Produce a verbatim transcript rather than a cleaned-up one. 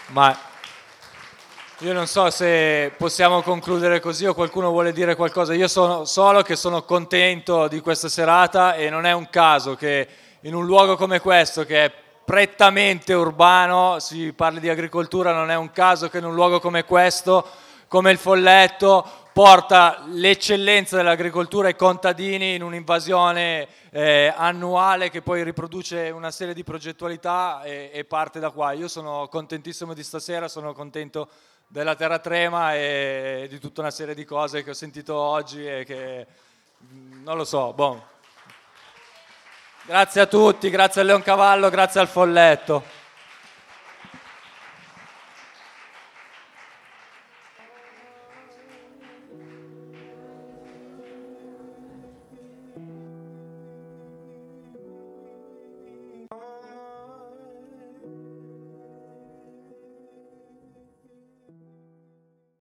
Ma io non so se possiamo concludere così o qualcuno vuole dire qualcosa. Io sono solo che sono contento di questa serata e non è un caso che in un luogo come questo, che è prettamente urbano, si parli di agricoltura, non è un caso che in un luogo come questo, come il Folletto, porta l'eccellenza dell'agricoltura ai contadini in un'invasione eh, annuale che poi riproduce una serie di progettualità e, e parte da qua. Io sono contentissimo di stasera, sono contento della Terra Trema e di tutta una serie di cose che ho sentito oggi e che non lo so, boh. Grazie a tutti, grazie a Leoncavallo, grazie al Folletto.